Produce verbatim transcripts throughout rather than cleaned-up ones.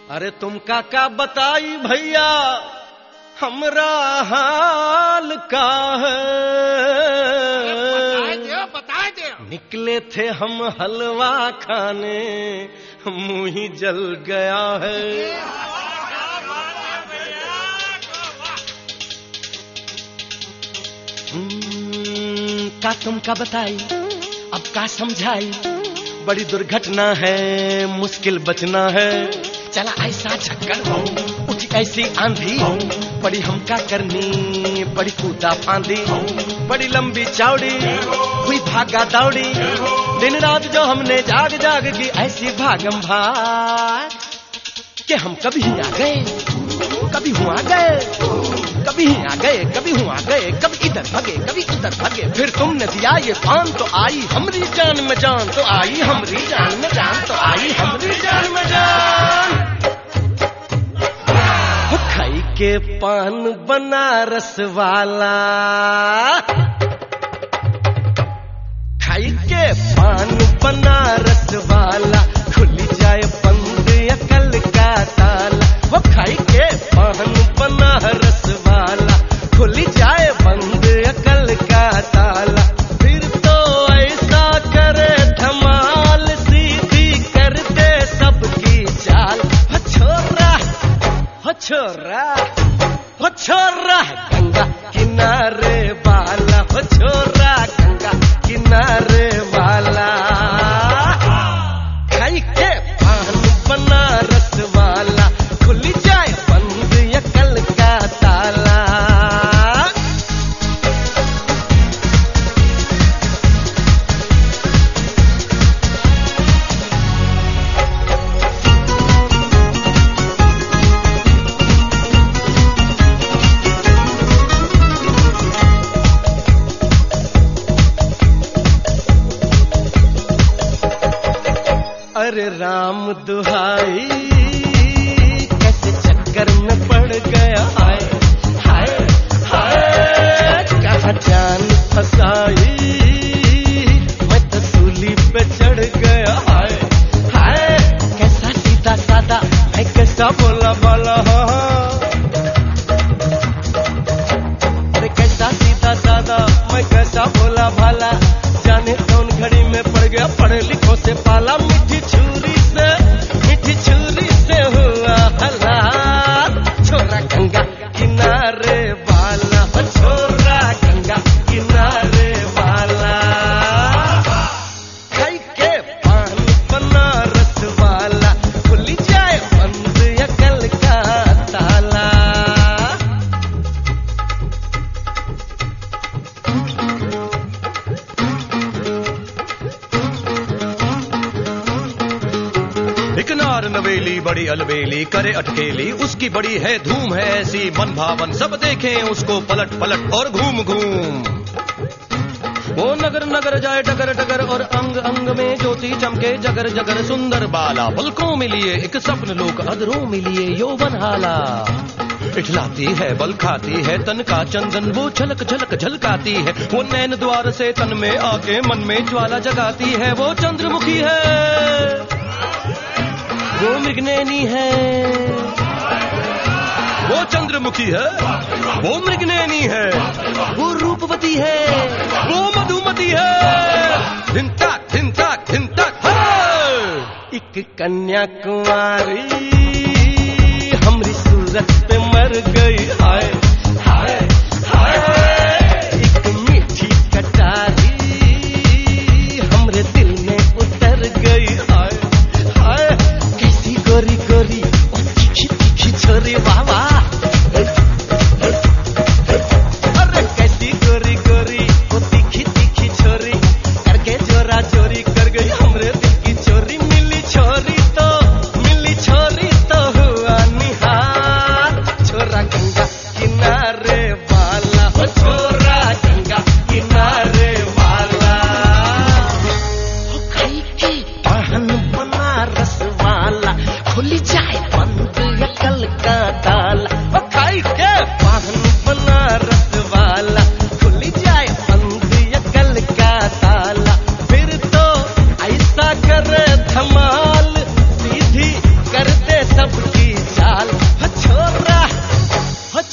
अरे तुम काका बताई भैया हमरा हाल का है। बताए दे, बताए दे। निकले थे हम हलवा खाने, मुंह ही जल गया है। का तुम का बताई अब का समझाई, बड़ी दुर्घटना है मुश्किल बचना है। चला ऐसा चक्कर हो उठी ऐसी आंधी, बड़ी हमका करनी बड़ी कूदा फांदी, बड़ी लंबी चौड़ी हुई भागा दौड़ी। दिन रात जो हमने जाग जाग की ऐसी भागम भाग कि हम कभी आ गए कभी हुआ गए, कभी आ गए कभी हुआ गए, कभी इधर भागे कभी उधर भागे। फिर तुमने दिया ये पान तो आई हमरी जान में जान, तो आई हमरी जान में जान, तो आई हमरी जान में जान। खाई के पान बनारस वाला, खाई के पान बनारस वाला, खुली जाए बंद अकल का ताला। वो खाई के पान बनारस वाला, खुली जाए बंद अकल का ताला। फिर तो ऐसा करे धमाल, सीधी कर दे सबकी चाल। हो छोरा हो छोरा हो छोरा गंगा किनारे वाला, हो छोरा गंगा किनारे वाला। खाई के पान बनारस वाला, खुली जाए बंद अकल का ताला। अरे राम दुहाई कैसे चक्कर में पड़ गया, हाय हाय हाय। कहाँ जान फसाई मैं तो सूली पे चढ़ गया, हाय हाय। कैसा सीधा सादा मैं कैसा बोला बाला, अरे कैसा सीधा सादा मैं कैसा बोला भाला। जाने कौन घड़ी में पड़ गया पढ़े लिखों से पाला। मीठी छुरी से मीठी छुरी से हुआ हलाल। छोरा गंगा किनारे वाला, छोरा गंगा किनारे वाला। खाई के पान बनारस वाला, खुली जाए बंद अकल का ताला। एक नार नवेली बड़ी अलबेली करे अटकेली, उसकी बड़ी है धूम है ऐसी मन भावन। सब देखें उसको पलट पलट और घूम घूम। वो नगर नगर जाए टगर टगर, और अंग अंग में ज्योति चमके जगर जगर। सुंदर बाला पलकों में लिए एक सपन लोक, अधरों में लिए यौवन हाला। इठलाती है बल खाती है तन का चंदन, वो झलक झलक झलकाती है। वो नैन द्वार से तन में आके मन में ज्वाला जगाती है। वो चंद्रमुखी है वो मृगनैनी है, वो चंद्रमुखी है वो मृगनैनी है, वो रूपवती है वो मधुमती है। धिन ताक धिन ताक धिन ताक है। एक कन्याकुमारी हमरी सूरत पे मर गई, हाय हाय हाय। एक मीठी कटारी हमरे दिल में उतर गई, हाय हाय। कैसी गोरी गोरी और तीखी तीखी छोरी, वाह वाह। अरे कैसी गोरी गोरी वो तीखी तीखी छोरी, करके चोरा चोरी कर गई हमरे दिल की चोरी। मिली छोरी तो मिली छोरी तो हुआ निहार। छोरा गंगा किनारे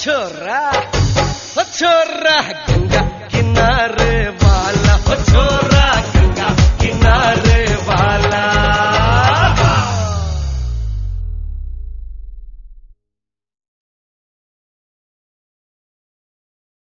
छोरा ओ छोरा गंगा किनारे